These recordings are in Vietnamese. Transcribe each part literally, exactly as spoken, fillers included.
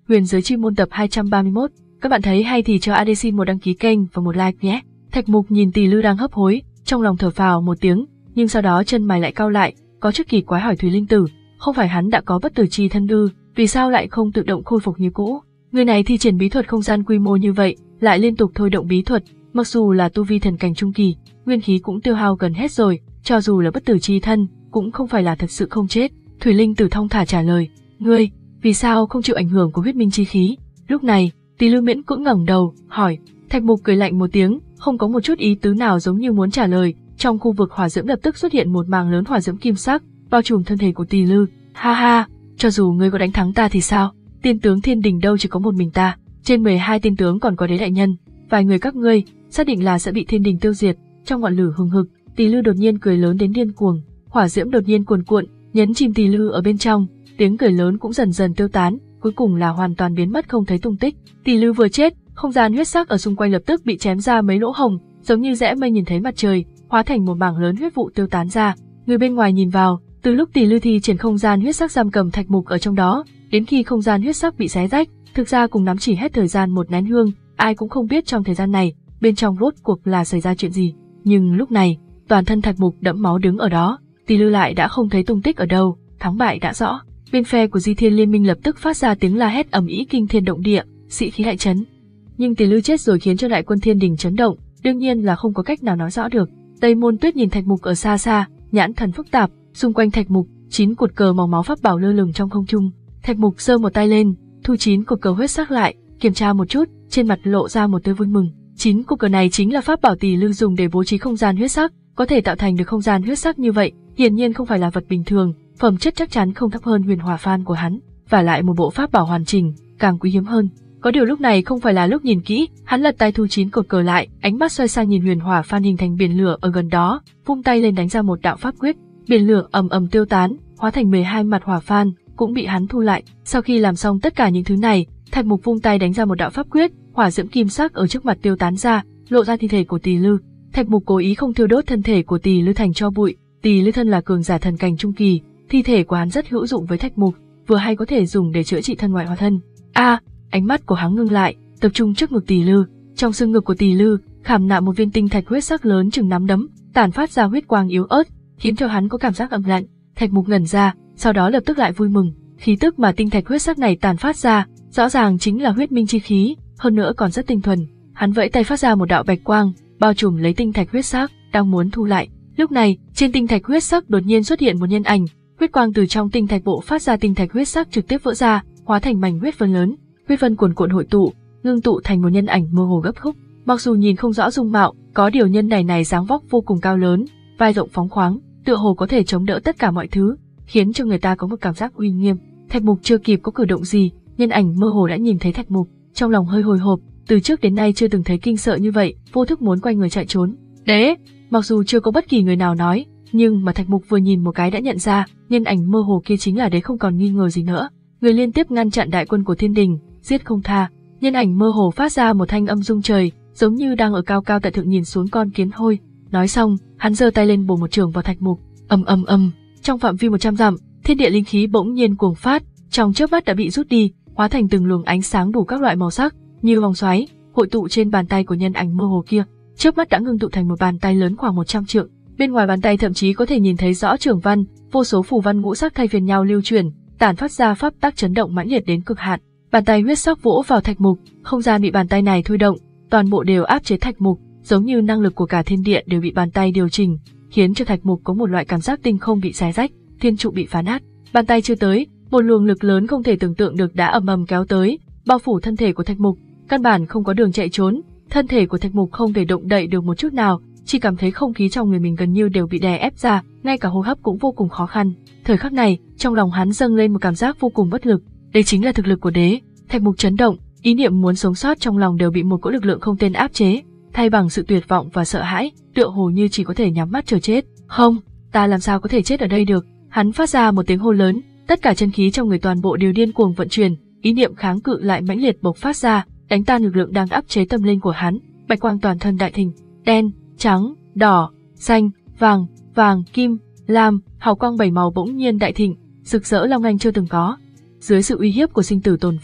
Huyền giới chuyên môn tập hai trăm ba mươi mốt. Các bạn thấy hay thì cho a đê xin một đăng ký kênh và một like nhé. Thạch Mục nhìn Tỳ Lư đang hấp hối, trong lòng thở phào một tiếng, nhưng sau đó chân mày lại cau lại, có chút kỳ quái hỏi Thủy Linh Tử, không phải hắn đã có bất tử chi thân ư, vì sao lại không tự động khôi phục như cũ? Người này thi triển bí thuật không gian quy mô như vậy, lại liên tục thôi động bí thuật, mặc dù là tu vi thần cảnh trung kỳ, nguyên khí cũng tiêu hao gần hết rồi, cho dù là bất tử chi thân, cũng không phải là thật sự không chết. Thủy Linh Tử thong thả trả lời, ngươi, vì sao không chịu ảnh hưởng của huyết minh chi khí? Lúc này, Tỳ Lư miễn cưỡng ngẩng đầu, hỏi. Thạch Mục cười lạnh một tiếng, không có một chút ý tứ nào giống như muốn trả lời. Trong khu vực hỏa diễm lập tức xuất hiện một màng lớn hỏa diễm kim sắc, bao trùm thân thể của Tỳ Lư. Ha ha, cho dù ngươi có đánh thắng ta thì sao? Tiên tướng thiên đình đâu chỉ có một mình ta, trên mười hai tiên tướng còn có đế đại nhân, vài người các ngươi xác định là sẽ bị thiên đình tiêu diệt. Trong ngọn lửa hừng hực, Tỳ Lư đột nhiên cười lớn đến điên cuồng, hỏa diễm đột nhiên cuồn cuộn, nhấn chìm Tỳ Lư ở bên trong, tiếng cười lớn cũng dần dần tiêu tán, cuối cùng là hoàn toàn biến mất không thấy tung tích. Tỳ Lư vừa chết, không gian huyết sắc ở xung quanh lập tức bị chém ra mấy lỗ hồng, giống như rẽ mây nhìn thấy mặt trời, hóa thành một mảng lớn huyết vụ tiêu tán ra. Người bên ngoài nhìn vào, từ lúc Tỳ Lư thi triển không gian huyết sắc giam cầm Thạch Mục ở trong đó, đến khi không gian huyết sắc bị xé rách, thực ra cùng nắm chỉ hết thời gian một nén hương, ai cũng không biết trong thời gian này, bên trong rốt cuộc là xảy ra chuyện gì. Nhưng lúc này, toàn thân Thạch Mục đẫm máu đứng ở đó, Tỳ Lư lại đã không thấy tung tích ở đâu, thắng bại đã rõ. Bên phe của Di Thiên Liên Minh lập tức phát ra tiếng la hét ầm ĩ kinh thiên động địa, sĩ khí đại chấn. Nhưng Tỳ Lư chết rồi khiến cho đại quân thiên đình chấn động, đương nhiên là không có cách nào nói rõ được. Tây Môn Tuyết nhìn Thạch Mục ở xa xa, nhãn thần phức tạp, xung quanh Thạch Mục, chín cột cờ màu máu pháp bảo lơ lửng trong không trung. Thạch Mục giơ một tay lên, thu chín cột cờ huyết sắc lại, kiểm tra một chút, trên mặt lộ ra một tia vui mừng. Chín cột cờ này chính là pháp bảo Tỳ Lư dùng để bố trí không gian huyết sắc, có thể tạo thành được không gian huyết sắc như vậy, hiển nhiên không phải là vật bình thường, phẩm chất chắc chắn không thấp hơn huyền hỏa phan của hắn, và lại một bộ pháp bảo hoàn chỉnh, càng quý hiếm hơn. Có điều lúc này không phải là lúc nhìn kỹ, hắn lật tay thu chín cột cờ lại, ánh mắt xoay sang nhìn huyền hỏa phan hình thành biển lửa ở gần đó, vung tay lên đánh ra một đạo pháp quyết, biển lửa ầm ầm tiêu tán, hóa thành mười hai mặt hỏa phan, cũng bị hắn thu lại. Sau khi làm xong tất cả những thứ này, Thạch Mục vung tay đánh ra một đạo pháp quyết, hỏa diễm kim sắc ở trước mặt tiêu tán ra, lộ ra thi thể của Tỳ Lư. Thạch Mục cố ý không thiêu đốt thân thể của Tỳ Lư thành tro bụi. Tỳ Lư thân là cường giả thần cảnh trung kỳ, thi thể của hắn rất hữu dụng với Thạch Mục, vừa hay có thể dùng để chữa trị thân ngoại hóa thân. A, à, ánh mắt của hắn ngưng lại, tập trung trước ngực Tỳ Lư. Trong xương ngực của Tỳ Lư khảm nạm một viên tinh thạch huyết sắc lớn chừng nắm đấm, tản phát ra huyết quang yếu ớt, khiến cho hắn có cảm giác ấm lạnh. Thạch Mục ngẩn ra, sau đó lập tức lại vui mừng. Khí tức mà tinh thạch huyết sắc này tản phát ra, rõ ràng chính là huyết minh chi khí, hơn nữa còn rất tinh thuần. Hắn vẫy tay phát ra một đạo bạch quang, bao trùm lấy tinh thạch huyết sắc, đang muốn thu lại. Lúc này, trên tinh thạch huyết sắc đột nhiên xuất hiện một nhân ảnh, huyết quang từ trong tinh thạch bộ phát ra, tinh thạch huyết sắc trực tiếp vỡ ra, hóa thành mảnh huyết vân lớn. Huyết vân cuồn cuộn hội tụ, ngưng tụ thành một nhân ảnh mơ hồ gấp khúc. Mặc dù nhìn không rõ dung mạo, có điều nhân này này dáng vóc vô cùng cao lớn, vai rộng phóng khoáng, tựa hồ có thể chống đỡ tất cả mọi thứ, khiến cho người ta có một cảm giác uy nghiêm. Thạch Mục chưa kịp có cử động gì, nhân ảnh mơ hồ đã nhìn thấy Thạch Mục, trong lòng hơi hồi hộp, từ trước đến nay chưa từng thấy kinh sợ như vậy, vô thức muốn quay người chạy trốn. Đế, mặc dù chưa có bất kỳ người nào nói, nhưng mà Thạch Mục vừa nhìn một cái đã nhận ra, nhân ảnh mơ hồ kia chính là Đế, không còn nghi ngờ gì nữa. Người liên tiếp ngăn chặn đại quân của thiên đình, giết không tha. Nhân ảnh mơ hồ phát ra một thanh âm rung trời, giống như đang ở cao cao tại thượng nhìn xuống con kiến hôi. Nói xong, hắn giơ tay lên bổ một chưởng vào Thạch Mục. Ầm ầm ầm, trong phạm vi một trăm dặm, thiên địa linh khí bỗng nhiên cuồng phát, trong chớp mắt đã bị rút đi, hóa thành từng luồng ánh sáng đủ các loại màu sắc, như vòng xoáy, hội tụ trên bàn tay của nhân ảnh mơ hồ kia. Chớp mắt đã ngưng tụ thành một bàn tay lớn khoảng một trăm trượng. Bên ngoài bàn tay thậm chí có thể nhìn thấy rõ trưởng văn, vô số phù văn ngũ sắc thay phiên nhau lưu chuyển, tản phát ra pháp tắc chấn động mãnh liệt đến cực hạn. Bàn tay huyết sắc vỗ vào Thạch Mục, không gian bị bàn tay này thôi động, toàn bộ đều áp chế Thạch Mục, giống như năng lực của cả thiên địa đều bị bàn tay điều chỉnh, khiến cho Thạch Mục có một loại cảm giác tinh không bị xé rách, thiên trụ bị phá nát. Bàn tay chưa tới, một luồng lực lớn không thể tưởng tượng được đã ầm ầm kéo tới, bao phủ thân thể của Thạch Mục, căn bản không có đường chạy trốn, thân thể của Thạch Mục không thể động đậy được một chút nào, chỉ cảm thấy không khí trong người mình gần như đều bị đè ép ra, ngay cả hô hấp cũng vô cùng khó khăn. Thời khắc này, trong lòng hắn dâng lên một cảm giác vô cùng bất lực, đây chính là thực lực của Đế. Thạch Mục chấn động, ý niệm muốn sống sót trong lòng đều bị một cỗ lực lượng không tên áp chế, thay bằng sự tuyệt vọng và sợ hãi, tựa hồ như chỉ có thể nhắm mắt chờ chết. Không, ta làm sao có thể chết ở đây được? Hắn phát ra một tiếng hô lớn, tất cả chân khí trong người toàn bộ đều điên cuồng vận chuyển, ý niệm kháng cự lại mãnh liệt bộc phát ra, đánh tan lực lượng đang áp chế tâm linh của hắn. Bạch quang toàn thân đại thịnh, đen, trắng, đỏ, xanh, vàng, vàng, kim, lam, hào quang bảy màu bỗng nhiên đại thịnh, rực rỡ long lanh chưa từng có. Dưới sự uy hiếp của sinh tử tồn vong,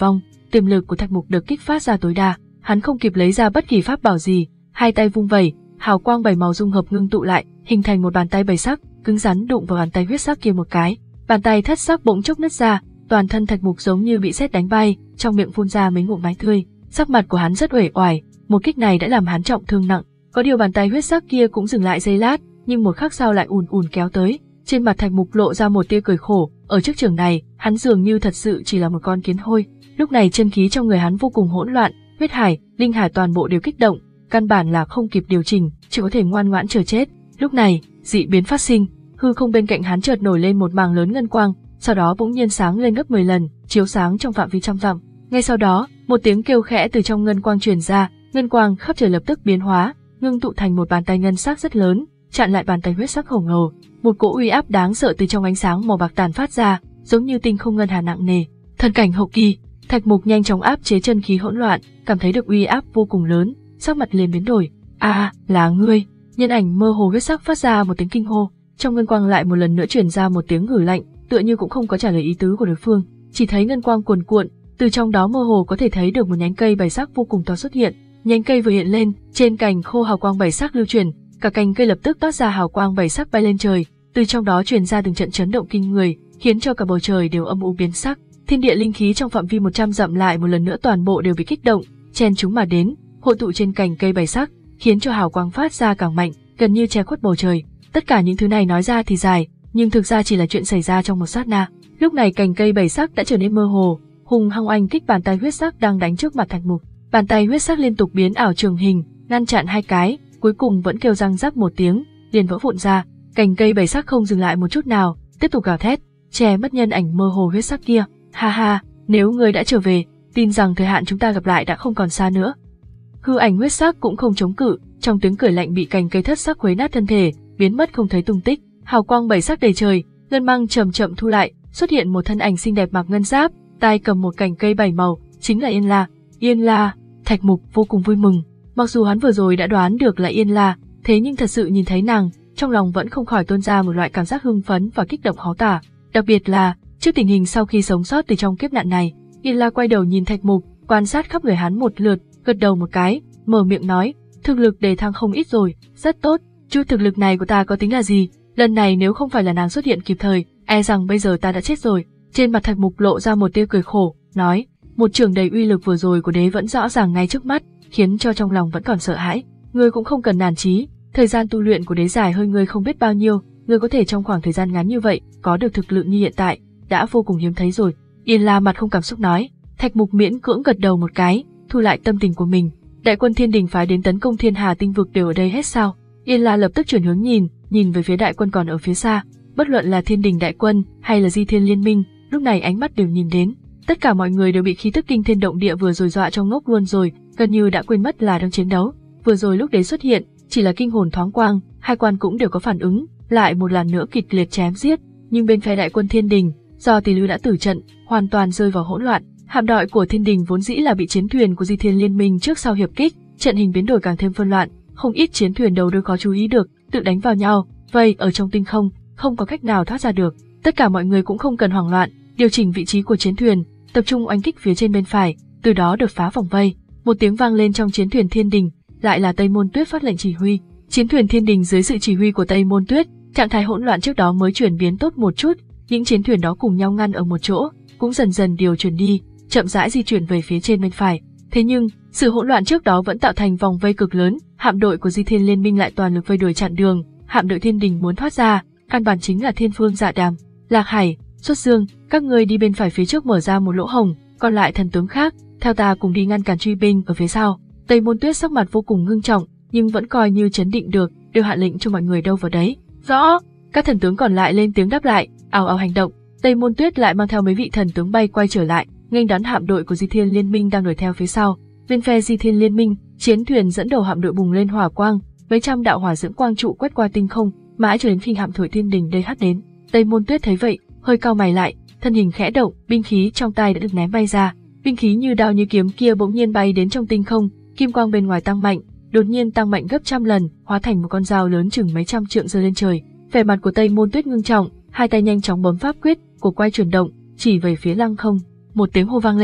tiềm lực của Thạch Mục được kích phát ra tối đa, hắn không kịp lấy ra bất kỳ pháp bảo gì, hai tay vung vẩy, hào quang bảy màu dung hợp ngưng tụ lại, hình thành một bàn tay bảy sắc, cứng rắn đụng vào bàn tay huyết sắc kia một cái. Bàn tay thất sắc bỗng chốc nứt ra, toàn thân Thạch Mục giống như bị sét đánh bay, trong miệng phun ra mấy ngụm máu tươi. Sắc mặt của hắn rất uể oải, một kích này đã làm hắn trọng thương nặng. Có điều bàn tay huyết sắc kia cũng dừng lại giây lát, nhưng một khắc sau lại ùn ùn kéo tới. Trên mặt Thạch Mục lộ ra một tia cười khổ, ở trước trường này, hắn dường như thật sự chỉ là một con kiến hôi. Lúc này chân khí trong người hắn vô cùng hỗn loạn, huyết hải, linh hải toàn bộ đều kích động, căn bản là không kịp điều chỉnh, chỉ có thể ngoan ngoãn chờ chết. Lúc này, dị biến phát sinh, hư không bên cạnh hắn chợt nổi lên một mảng lớn ngân quang, sau đó bỗng nhiên sáng lên gấp mười lần, chiếu sáng trong phạm vi trăm dặm. Ngay sau đó, một tiếng kêu khẽ từ trong ngân quang truyền ra, ngân quang khắp trời lập tức biến hóa, ngưng tụ thành một bàn tay ngân sắc rất lớn, chặn lại bàn tay huyết sắc khổng lồ. Một cỗ uy áp đáng sợ từ trong ánh sáng màu bạc tàn phát ra, giống như tinh không ngân hà nặng nề. Thần cảnh hậu kỳ, Thạch Mục nhanh chóng áp chế chân khí hỗn loạn, cảm thấy được uy áp vô cùng lớn, sắc mặt liền biến đổi. A, à, là ngươi! Nhân ảnh mơ hồ huyết sắc phát ra một tiếng kinh hô, trong ngân quang lại một lần nữa truyền ra một tiếng hử lạnh, tựa như cũng không có trả lời ý tứ của đối phương, chỉ thấy ngân quang cuồn cuộn, từ trong đó mơ hồ có thể thấy được một nhánh cây bảy sắc vô cùng to xuất hiện. Nhánh cây vừa hiện lên, trên cành khô hào quang bảy sắc lưu truyền, cả cành cây lập tức toát ra hào quang bảy sắc bay lên trời, từ trong đó truyền ra từng trận chấn động kinh người, khiến cho cả bầu trời đều âm u biến sắc. Thiên địa linh khí trong phạm vi một trăm dặm lại một lần nữa toàn bộ đều bị kích động, chen chúng mà đến, hội tụ trên cành cây bảy sắc, khiến cho hào quang phát ra càng mạnh, gần như che khuất bầu trời. Tất cả những thứ này nói ra thì dài, nhưng thực ra chỉ là chuyện xảy ra trong một sát na. Lúc này cành cây bảy sắc đã trở nên mơ hồ, hung hăng oanh kích bàn tay huyết sắc đang đánh trước mặt Thạch Mục. Bàn tay huyết sắc liên tục biến ảo trường hình, ngăn chặn hai cái, cuối cùng vẫn kêu răng rắc một tiếng, liền vỡ vụn ra. Cành cây bảy sắc không dừng lại một chút nào, tiếp tục gào thét, che mất nhân ảnh mơ hồ huyết sắc kia. Ha ha, nếu ngươi đã trở về, tin rằng thời hạn chúng ta gặp lại đã không còn xa nữa. Hư ảnh huyết sắc cũng không chống cự, trong tiếng cười lạnh bị cành cây thất sắc khuấy nát thân thể, biến mất không thấy tung tích. Hào quang bảy sắc đầy trời, ngân mang chậm chậm thu lại, xuất hiện một thân ảnh xinh đẹp mặc ngân giáp, tay cầm một cành cây bảy màu, chính là Yên La. Yên La, Thạch Mục vô cùng vui mừng. Mặc dù hắn vừa rồi đã đoán được là Yên La, thế nhưng thật sự nhìn thấy nàng, trong lòng vẫn không khỏi tuôn ra một loại cảm giác hưng phấn và kích động khó tả. Đặc biệt là trước tình hình sau khi sống sót từ trong kiếp nạn này, Yên La quay đầu nhìn Thạch Mục, quan sát khắp người hắn một lượt, gật đầu một cái, mở miệng nói, thực lực đề thăng không ít rồi, rất tốt. Chút thực lực này của ta có tính là gì? Lần này nếu không phải là nàng xuất hiện kịp thời, e rằng bây giờ ta đã chết rồi. Trên mặt Thạch Mục lộ ra một tia cười khổ, nói, một trường đầy uy lực vừa rồi của đế vẫn rõ ràng ngay trước mắt, khiến cho trong lòng vẫn còn sợ hãi. Ngươi cũng không cần nản chí, thời gian tu luyện của đế dài hơn ngươi không biết bao nhiêu, ngươi có thể trong khoảng thời gian ngắn như vậy có được thực lực như hiện tại, đã vô cùng hiếm thấy rồi. Yên La mặt không cảm xúc nói. Thạch Mục miễn cưỡng gật đầu một cái, thu lại tâm tình của mình. Đại quân Thiên Đình phái đến tấn công Thiên Hà tinh vực đều ở đây hết sao? Yên La lập tức chuyển hướng nhìn, nhìn về phía đại quân còn ở phía xa. Bất luận là Thiên Đình đại quân hay là Di Thiên liên minh, lúc này ánh mắt đều nhìn đến. Tất cả mọi người đều bị khí tức kinh thiên động địa vừa rồi dọa cho ngốc luôn rồi, gần như đã quên mất là đang chiến đấu. Vừa rồi lúc đế xuất hiện, chỉ là kinh hồn thoáng quang, hai quan cũng đều có phản ứng, lại một lần nữa kịch liệt chém giết. Nhưng bên phe đại quân Thiên Đình, do Tỷ Lư đã tử trận, hoàn toàn rơi vào hỗn loạn. Hạm đội của Thiên Đình vốn dĩ là bị chiến thuyền của Di Thiên liên minh trước sau hiệp kích, trận hình biến đổi càng thêm phân loạn, không ít chiến thuyền đầu đuôi khó chú ý được, tự đánh vào nhau, vây ở trong tinh không, không có cách nào thoát ra được. Tất cả mọi người cũng không cần hoảng loạn, điều chỉnh vị trí của chiến thuyền, tập trung oanh kích phía trên bên phải, từ đó đột phá vòng vây. Một tiếng vang lên trong chiến thuyền Thiên Đình, lại là Tây Môn Tuyết phát lệnh chỉ huy. Chiến thuyền Thiên Đình dưới sự chỉ huy của Tây Môn Tuyết, trạng thái hỗn loạn trước đó mới chuyển biến tốt một chút, những chiến thuyền đó cùng nhau ngăn ở một chỗ, cũng dần dần điều chuyển đi, chậm rãi di chuyển về phía trên bên phải. Thế nhưng, sự hỗn loạn trước đó vẫn tạo thành vòng vây cực lớn, hạm đội của Di Thiên liên minh lại toàn lực vây đuổi chặn đường, hạm đội Thiên Đình muốn thoát ra, căn bản chính là Thiên Phương Dạ Đàm, Lạc Hải, Xuất Dương, các ngươi đi bên phải phía trước mở ra một lỗ hổng, còn lại thần tướng khác, theo ta cùng đi ngăn cản truy binh ở phía sau. Tây Môn Tuyết sắc mặt vô cùng ngưng trọng, nhưng vẫn coi như trấn định được, đều hạ lệnh cho mọi người đâu vào đấy. Rõ. Các thần tướng còn lại lên tiếng đáp lại, ào ào hành động. Tây Môn Tuyết lại mang theo mấy vị thần tướng bay quay trở lại, nghênh đón hạm đội của Di Thiên liên minh đang đuổi theo phía sau. Bên phe Di Thiên liên minh, chiến thuyền dẫn đầu hạm đội bùng lên hỏa quang, mấy trăm đạo hỏa dưỡng quang trụ quét qua tinh không, mãi cho đến khi hạm thổi Thiên Đình đây hắt đến. Tây Môn Tuyết thấy vậy, hơi cau mày lại, thân hình khẽ động, binh khí trong tay đã được ném bay ra. Binh khí như đao như kiếm kia bỗng nhiên bay đến trong tinh không, kim quang bên ngoài tăng mạnh, đột nhiên tăng mạnh gấp trăm lần, hóa thành một con dao lớn chừng mấy trăm trượng giơ lên trời. Vẻ mặt của Tây Môn Tuyết ngưng trọng, hai tay nhanh chóng bấm pháp quyết, cổ quay chuyển động, chỉ về phía lăng không. Một tiếng hô vang lên,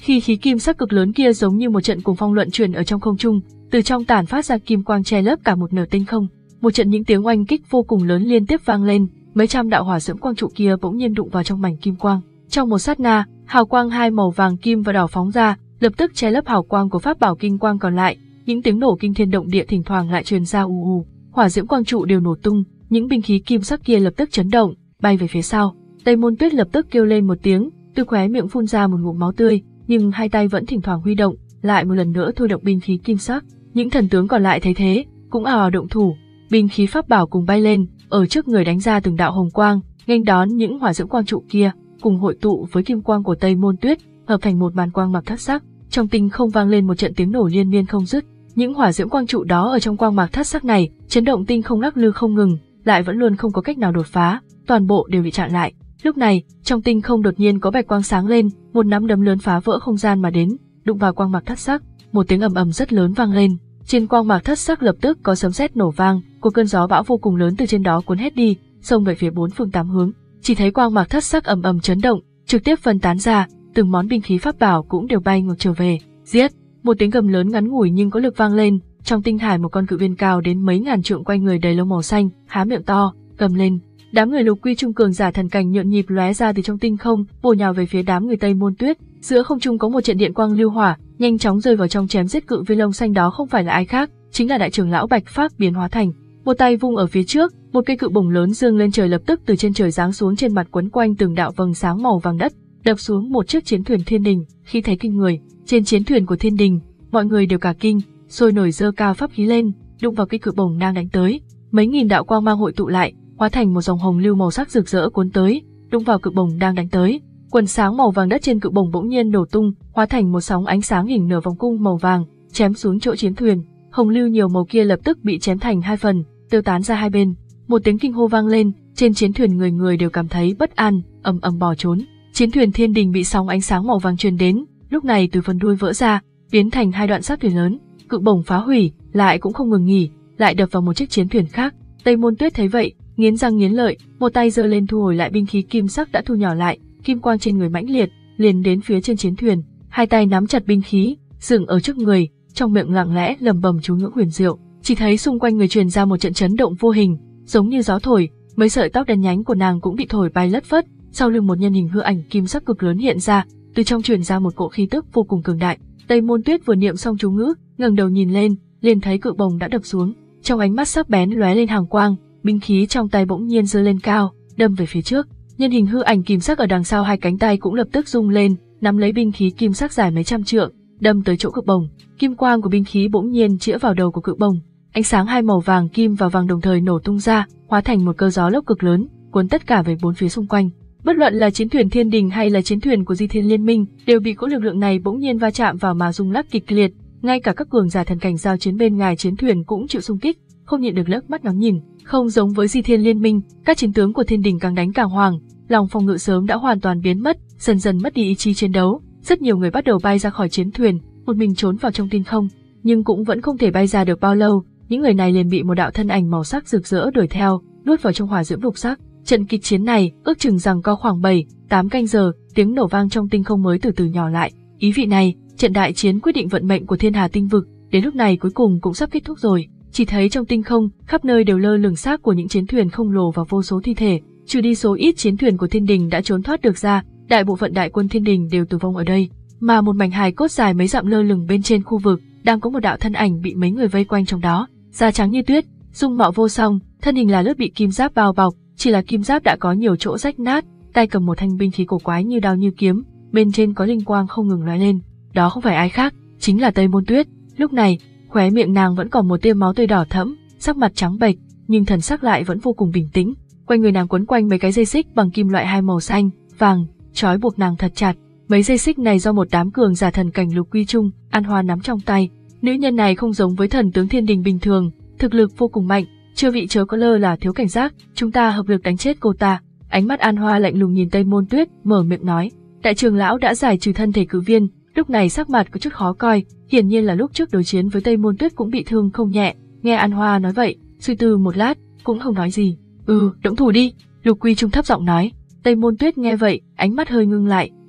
Khi khí kim sắc cực lớn kia giống như một trận cuồng phong luận chuyển ở trong không trung, từ trong tản phát ra kim quang che lấp cả một nửa tinh không. Một trận những tiếng oanh kích vô cùng lớn liên tiếp vang lên, mấy trăm đạo hỏa diễm quang trụ kia bỗng nhiên đụng vào trong mảnh kim quang. Trong một sát na, hào quang hai màu vàng kim và đỏ phóng ra, lập tức che lấp hào quang của pháp bảo kim quang còn lại. Những tiếng nổ kinh thiên động địa thỉnh thoảng lại truyền ra ù ù, hỏa diễm quang trụ đều nổ tung, những binh khí kim sắc kia lập tức chấn động, bay về phía sau. Tây Môn Tuyết lập tức kêu lên một tiếng, từ khóe miệng phun ra một ngụm máu tươi, nhưng hai tay vẫn thỉnh thoảng huy động, lại một lần nữa thôi động binh khí kim sắc. Những thần tướng còn lại thấy thế, cũng ào ào động thủ, binh khí pháp bảo cùng bay lên, ở trước người đánh ra từng đạo hồng quang, nghênh đón những hỏa diễm quang trụ kia, cùng hội tụ với kim quang của Tây Môn Tuyết, hợp thành một màn quang mạc thất sắc. Trong tinh không vang lên một trận tiếng nổ liên miên không dứt. Những hỏa diễm quang trụ đó ở trong quang mạc thất sắc này, chấn động tinh không lắc lư không ngừng, lại vẫn luôn không có cách nào đột phá, toàn bộ đều bị chặn lại. Lúc này, trong tinh không đột nhiên có bạch quang sáng lên, một nắm đấm lớn phá vỡ không gian mà đến, đụng vào quang mạc thất sắc, một tiếng ầm ầm rất lớn vang lên. Trên quang mạc thất sắc lập tức có sấm sét nổ vang, một cơn gió bão vô cùng lớn từ trên đó cuốn hết đi, xông về phía bốn phương tám hướng. Chỉ thấy quang mạc thất sắc ầm ầm chấn động, trực tiếp phân tán ra, từng món binh khí pháp bảo cũng đều bay ngược trở về. Giết! Một tiếng gầm lớn ngắn ngủi nhưng có lực vang lên, trong tinh hải một con cự viên cao đến mấy ngàn trượng quanh người đầy lông màu xanh, há miệng to, gầm lên. Đám người Lục Quy Trung cường giả thần cảnh nhộn nhịp lóe ra từ trong tinh không, bổ nhào về phía đám người Tây Môn Tuyết. Giữa không trung có một trận điện quang lưu hỏa, nhanh chóng rơi vào trong chém giết cự viên lông xanh đó không phải là ai khác, chính là đại trưởng lão Bạch Phác biến hóa thành. Một tay vung ở phía trước, một cây cự bổng lớn dương lên trời lập tức từ trên trời giáng xuống trên mặt quấn quanh từng đạo vầng sáng màu vàng đất, đập xuống một chiếc chiến thuyền thiên đình. Khi thấy kinh người, trên chiến thuyền của thiên đình, mọi người đều cả kinh, sôi nổi giơ cao pháp khí lên, đụng vào cây cự bổng đang đánh tới. Mấy nghìn đạo quang mang hội tụ lại, hóa thành một dòng hồng lưu màu sắc rực rỡ cuốn tới, đụng vào cự bổng đang đánh tới. Quần sáng màu vàng đất trên cự bổng bỗng nhiên nổ tung, hóa thành một sóng ánh sáng hình nửa vòng cung màu vàng, chém xuống chỗ chiến thuyền. Hồng lưu nhiều màu kia lập tức bị chém thành hai phần, tiêu tán ra hai bên. Một tiếng kinh hô vang lên, trên chiến thuyền người người đều cảm thấy bất an, ầm ầm bỏ trốn. Chiến thuyền thiên đình bị sóng ánh sáng màu vàng truyền đến, lúc này từ phần đuôi vỡ ra, biến thành hai đoạn sát thuyền lớn. Cự bổng phá hủy, lại cũng không ngừng nghỉ, lại đập vào một chiếc chiến thuyền khác. Tây Môn Tuyết thấy vậy, nghiến răng nghiến lợi, một tay giơ lên thu hồi lại binh khí kim sắc đã thu nhỏ lại, kim quang trên người mãnh liệt, liền đến phía trên chiến thuyền, hai tay nắm chặt binh khí, dừng ở trước người, trong miệng lặng lẽ lẩm bẩm chú ngữ huyền diệu. Chỉ thấy xung quanh người truyền ra một trận chấn động vô hình, giống như gió thổi, mấy sợi tóc đen nhánh của nàng cũng bị thổi bay lất phất. Sau lưng một nhân hình hư ảnh kim sắc cực lớn hiện ra, từ trong truyền ra một cỗ khí tức vô cùng cường đại. Tây Môn Tuyết vừa niệm xong chú ngữ, ngẩng đầu nhìn lên, liền thấy cự bổng đã đập xuống, trong ánh mắt sắc bén lóe lên hàn quang, binh khí trong tay bỗng nhiên giơ lên cao, đâm về phía trước. Nhân hình hư ảnh kim sắc ở đằng sau hai cánh tay cũng lập tức rung lên, nắm lấy binh khí kim sắc dài mấy trăm trượng, đâm tới chỗ cự bổng. Kim quang của binh khí bỗng nhiên chĩa vào đầu của cự bổng, ánh sáng hai màu vàng kim và vàng đồng thời nổ tung ra, hóa thành một cơn gió lốc cực lớn, cuốn tất cả về bốn phía xung quanh. Bất luận là chiến thuyền thiên đình hay là chiến thuyền của Di Thiên Liên Minh, đều bị cỗ lực lượng này bỗng nhiên va chạm vào mà rung lắc kịch liệt, ngay cả các cường giả thần cảnh giao chiến bên ngoài chiến thuyền cũng chịu xung kích, không nhịn được lướt mắt ngắm nhìn. Không giống với Di Thiên Liên Minh, các chiến tướng của thiên đình càng đánh càng hoảng, lòng phòng ngự sớm đã hoàn toàn biến mất, dần dần mất đi ý chí chiến đấu. Rất nhiều người bắt đầu bay ra khỏi chiến thuyền, một mình trốn vào trong tinh không, nhưng cũng vẫn không thể bay ra được bao lâu, những người này liền bị một đạo thân ảnh màu sắc rực rỡ đuổi theo, nuốt vào trong hỏa diễm lục sắc. Trận kịch chiến này ước chừng rằng co khoảng bảy, tám canh giờ, tiếng nổ vang trong tinh không mới từ từ nhỏ lại. Ý vị này, trận đại chiến quyết định vận mệnh của Thiên Hà tinh vực, đến lúc này cuối cùng cũng sắp kết thúc rồi. Chỉ thấy trong tinh không, khắp nơi đều lơ lửng xác của những chiến thuyền khổng lồ và vô số thi thể, trừ đi số ít chiến thuyền của thiên đình đã trốn thoát được ra, đại bộ phận đại quân thiên đình đều tử vong ở đây. Mà một mảnh hài cốt dài mấy dặm lơ lửng bên trên khu vực, đang có một đạo thân ảnh bị mấy người vây quanh trong đó, da trắng như tuyết, dung mạo vô song, thân hình là lớp bị kim giáp bao bọc, chỉ là kim giáp đã có nhiều chỗ rách nát, tay cầm một thanh binh khí cổ quái như đao như kiếm, bên trên có linh quang không ngừng lóe lên. Đó không phải ai khác, chính là Tây Môn Tuyết. Lúc này, khóe miệng nàng vẫn còn một tia máu tươi đỏ thẫm, sắc mặt trắng bệch, nhưng thần sắc lại vẫn vô cùng bình tĩnh. Quanh người nàng quấn quanh mấy cái dây xích bằng kim loại hai màu xanh, vàng, trói buộc nàng thật chặt. Mấy dây xích này do một đám cường giả thần cảnh Lục Quy Trung, An Hoa nắm trong tay. Nữ nhân này không giống với thần tướng thiên đình bình thường, thực lực vô cùng mạnh, chưa vị chớ có lơ là thiếu cảnh giác, chúng ta hợp lực đánh chết cô ta. Ánh mắt An Hoa lạnh lùng nhìn Tây Môn Tuyết, mở miệng nói. Đại trưởng lão đã giải trừ thân thể cử viên, lúc này sắc mặt có chút khó coi, hiển nhiên là lúc trước đối chiến với Tây Môn Tuyết cũng bị thương không nhẹ. Nghe An Hoa nói vậy, suy tư một lát, cũng không nói gì. Ừ, động thủ đi, Lục Quy Trung thấp giọng nói. Tây Môn Tuyết nghe vậy, ánh mắt hơi ngưng lại,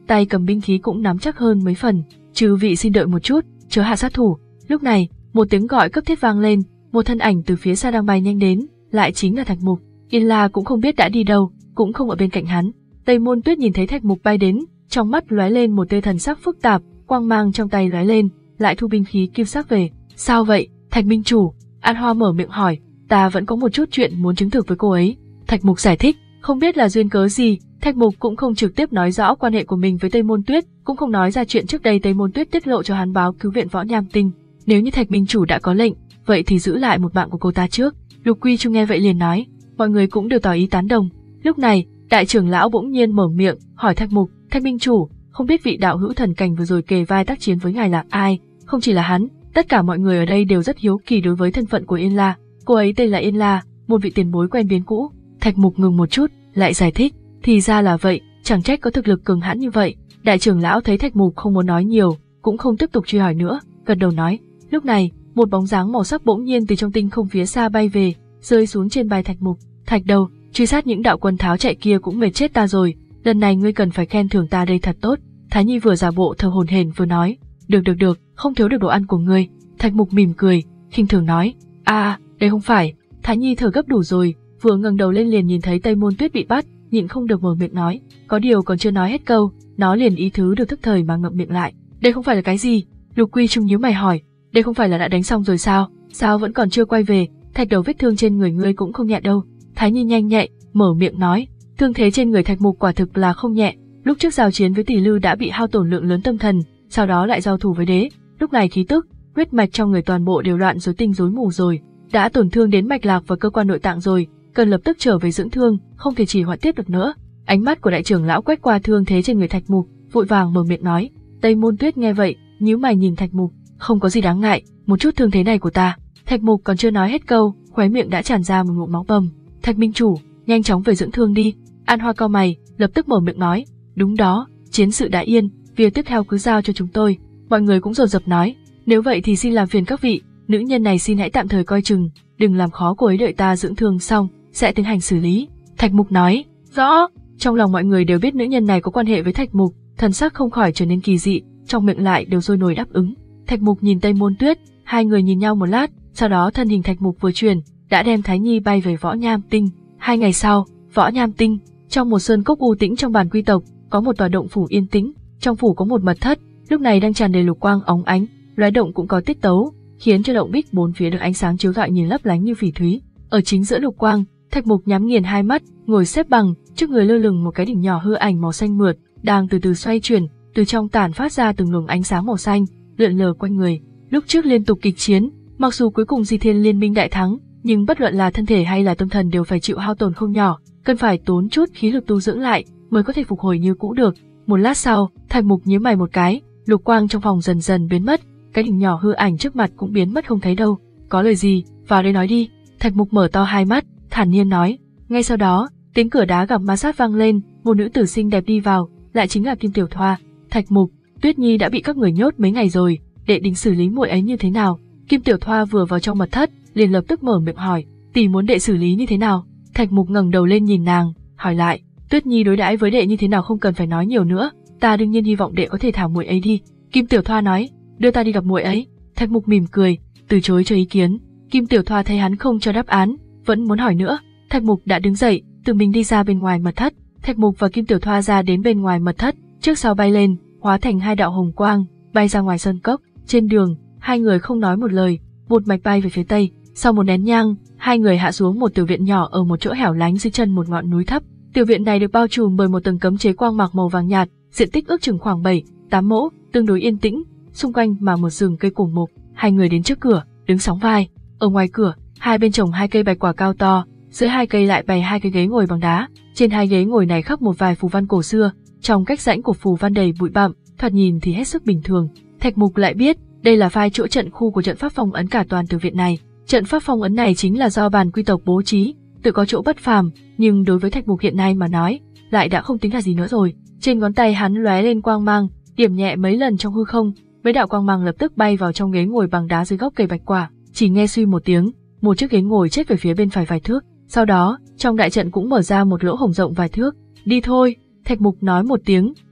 tay cầm binh khí cũng nắm chắc hơn mấy phần. Chư vị xin đợi một chút, chớ hạ sát thủ. Lúc này, một tiếng gọi cấp thiết vang lên, một thân ảnh từ phía xa đang bay nhanh đến, lại chính là Thạch Mục. Yên La cũng không biết đã đi đâu, cũng không ở bên cạnh hắn. Tây Môn Tuyết nhìn thấy Thạch Mục bay đến, trong mắt lóe lên một tia thần sắc phức tạp, quang mang trong tay lóe lên, lại thu binh khí kim sắc về. Sao vậy, Thạch minh chủ? An Hoa mở miệng hỏi. Ta vẫn có một chút chuyện muốn chứng thực với cô ấy. Thạch Mục giải thích, không biết là duyên cớ gì, Thạch Mục cũng không trực tiếp nói rõ quan hệ của mình với Tây Môn Tuyết, cũng không nói ra chuyện trước đây Tây Môn Tuyết tiết lộ cho hắn báo cứu viện Võ Nham Tinh. Nếu như Thạch minh chủ đã có lệnh, vậy thì giữ lại một mạng của cô ta trước. Lục Quy Trung nghe vậy liền nói, mọi người cũng đều tỏ ý tán đồng. Lúc này, đại trưởng lão bỗng nhiên mở miệng, hỏi Thạch Mục, Thạch minh chủ, không biết vị đạo hữu thần cảnh vừa rồi kề vai tác chiến với ngài là ai? Không chỉ là hắn, tất cả mọi người ở đây đều rất hiếu kỳ đối với thân phận của Yên La. Cô ấy tên là Yên La, một vị tiền bối quen biến cũ. Thạch Mục ngừng một chút, lại giải thích, thì ra là vậy, chẳng trách có thực lực cường hãn như vậy. Đại trưởng lão thấy Thạch Mục không muốn nói nhiều, cũng không tiếp tục truy hỏi nữa, gật đầu nói. Lúc này, một bóng dáng màu sắc bỗng nhiên từ trong tinh không phía xa bay về, rơi xuống trên vai Thạch Mục. Thạch đầu, truy sát những đạo quân tháo chạy kia cũng mệt chết ta rồi, lần này ngươi cần phải khen thưởng ta đây thật tốt. Thái Nhi vừa giả bộ thờ hổn hển vừa nói, được được được, không thiếu được đồ ăn của ngươi. Thạch Mục mỉm cười, khinh thường nói, a, à, đây không phải. Thái Nhi thở gấp đủ rồi, vừa ngẩng đầu lên liền nhìn thấy Tây Môn Tuyết bị bắt, nhịn không được mở miệng nói, có điều còn chưa nói hết câu, nó liền ý thứ được thức thời mà ngậm miệng lại. Đây không phải là cái gì? Lục Quy Trung nhíu mày hỏi, đây không phải là đã đánh xong rồi sao? Sao vẫn còn chưa quay về? Thạch đầu, vết thương trên người ngươi cũng không nhẹ đâu. Thái Nhi nhanh nhạy mở miệng nói, thương thế trên người Thạch Mục quả thực là không nhẹ. Lúc trước giao chiến với Tỷ Lư đã bị hao tổn lượng lớn tâm thần, sau đó lại giao thủ với đế, lúc này khí tức, huyết mạch trong người toàn bộ đều loạn rối tinh rối mù rồi, đã tổn thương đến mạch lạc và cơ quan nội tạng rồi, cần lập tức trở về dưỡng thương, không thể trì hoãn tiếp được nữa. Ánh mắt của đại trưởng lão quét qua thương thế trên người Thạch Mục, vội vàng mở miệng nói. Tây Môn Tuyết nghe vậy, nhíu mày nhìn Thạch Mục, không có gì đáng ngại, một chút thương thế này của ta. Thạch Mục còn chưa nói hết câu, khóe miệng đã tràn ra một ngụm máu bầm. Thạch minh chủ, nhanh chóng về dưỡng thương đi. An Hoa cau mày, lập tức mở miệng nói. Đúng đó, chiến sự đã yên, việc tiếp theo cứ giao cho chúng tôi. Mọi người cũng dồn dập nói, nếu vậy thì xin làm phiền các vị, nữ nhân này xin hãy tạm thời coi chừng, đừng làm khó cô ấy, đợi ta dưỡng thương xong, sẽ tiến hành xử lý. Thạch Mục nói, rõ. Trong lòng mọi người đều biết nữ nhân này có quan hệ với Thạch Mục, thần sắc không khỏi trở nên kỳ dị, trong miệng lại đều sôi nổi đáp ứng. Thạch Mục nhìn Tây Môn Tuyết, hai người nhìn nhau một lát, sau đó thân hình Thạch Mục vừa chuyển, đã đem Thái Nhi bay về Võ Nham Tinh. Hai ngày sau, Võ Nham Tinh, trong một sơn cốc u tĩnh trong bản quy tộc, có một tòa động phủ yên tĩnh, trong phủ có một mật thất, lúc này đang tràn đầy lục quang óng ánh, lóe động cũng có tiết tấu, khiến cho động bích bốn phía được ánh sáng chiếu rọi nhìn lấp lánh như phỉ thúy. Ở chính giữa lục quang, Thạch Mục nhắm nghiền hai mắt, ngồi xếp bằng, trước người lơ lửng một cái đỉnh nhỏ hư ảnh màu xanh mượt, đang từ từ xoay chuyển, từ trong tản phát ra từng luồng ánh sáng màu xanh, lượn lờ quanh người. Lúc trước liên tục kịch chiến, mặc dù cuối cùng Di Thiên Liên Minh đại thắng, nhưng bất luận là thân thể hay là tâm thần đều phải chịu hao tổn không nhỏ, cần phải tốn chút khí lực tu dưỡng lại mới có thể phục hồi như cũ được. Một lát sau, Thạch Mục nhíu mày một cái, lục quang trong phòng dần dần biến mất, cái đỉnh nhỏ hư ảnh trước mặt cũng biến mất không thấy đâu. Có lời gì, vào đây nói đi. Thạch Mục mở to hai mắt, thản nhiên nói. Ngay sau đó, tiếng cửa đá gặp ma sát vang lên, một nữ tử xinh đẹp đi vào, lại chính là Kim Tiểu Thoa. Thạch Mục, Tuyết Nhi đã bị các người nhốt mấy ngày rồi, đệ định xử lý muội ấy như thế nào? Kim Tiểu Thoa vừa vào trong mật thất, liền lập tức mở miệng hỏi, tỷ muốn đệ xử lý như thế nào? Thạch Mục ngẩng đầu lên nhìn nàng, hỏi lại, Tuyết Nhi đối đãi với đệ như thế nào không cần phải nói nhiều nữa, ta đương nhiên hy vọng đệ có thể thả muội ấy đi. Kim Tiểu Thoa nói, đưa ta đi gặp muội ấy. Thạch Mục mỉm cười, từ chối cho ý kiến. Kim Tiểu Thoa thấy hắn không cho đáp án, vẫn muốn hỏi nữa. Thạch Mục đã đứng dậy, tự mình đi ra bên ngoài mật thất. Thạch Mục và Kim Tiểu Thoa ra đến bên ngoài mật thất, trước sau bay lên, hóa thành hai đạo hồng quang, bay ra ngoài sơn cốc. Trên đường, hai người không nói một lời, một mạch bay về phía tây. Sau một nén nhang, hai người hạ xuống một tiểu viện nhỏ ở một chỗ hẻo lánh dưới chân một ngọn núi thấp. Tiểu viện này được bao trùm bởi một tầng cấm chế quang mạc màu vàng nhạt, diện tích ước chừng khoảng bảy, tám mẫu, tương đối yên tĩnh, xung quanh mà một rừng cây cổ mục. Hai người đến trước cửa, đứng sóng vai. Ở ngoài cửa, hai bên trồng hai cây bạch quả cao to, dưới hai cây lại bày hai cái ghế ngồi bằng đá. Trên hai ghế ngồi này khắc một vài phù văn cổ xưa, trong cách rãnh của phù văn đầy bụi bặm, thoạt nhìn thì hết sức bình thường. Thạch Mục lại biết, đây là phai chỗ trận khu của trận pháp phong ấn cả toàn tiểu viện này. Trận pháp phong ấn này chính là do bản quy tộc bố trí, tự có chỗ bất phàm, nhưng đối với Thạch Mục hiện nay mà nói, lại đã không tính là gì nữa rồi. Trên ngón tay hắn lóe lên quang mang, điểm nhẹ mấy lần trong hư không, mấy đạo quang mang lập tức bay vào trong ghế ngồi bằng đá dưới gốc cây bạch quả. Chỉ nghe suy một tiếng, một chiếc ghế ngồi chết về phía bên phải vài thước. Sau đó, trong đại trận cũng mở ra một lỗ hổng rộng vài thước. Đi thôi, Thạch Mục nói một tiếng,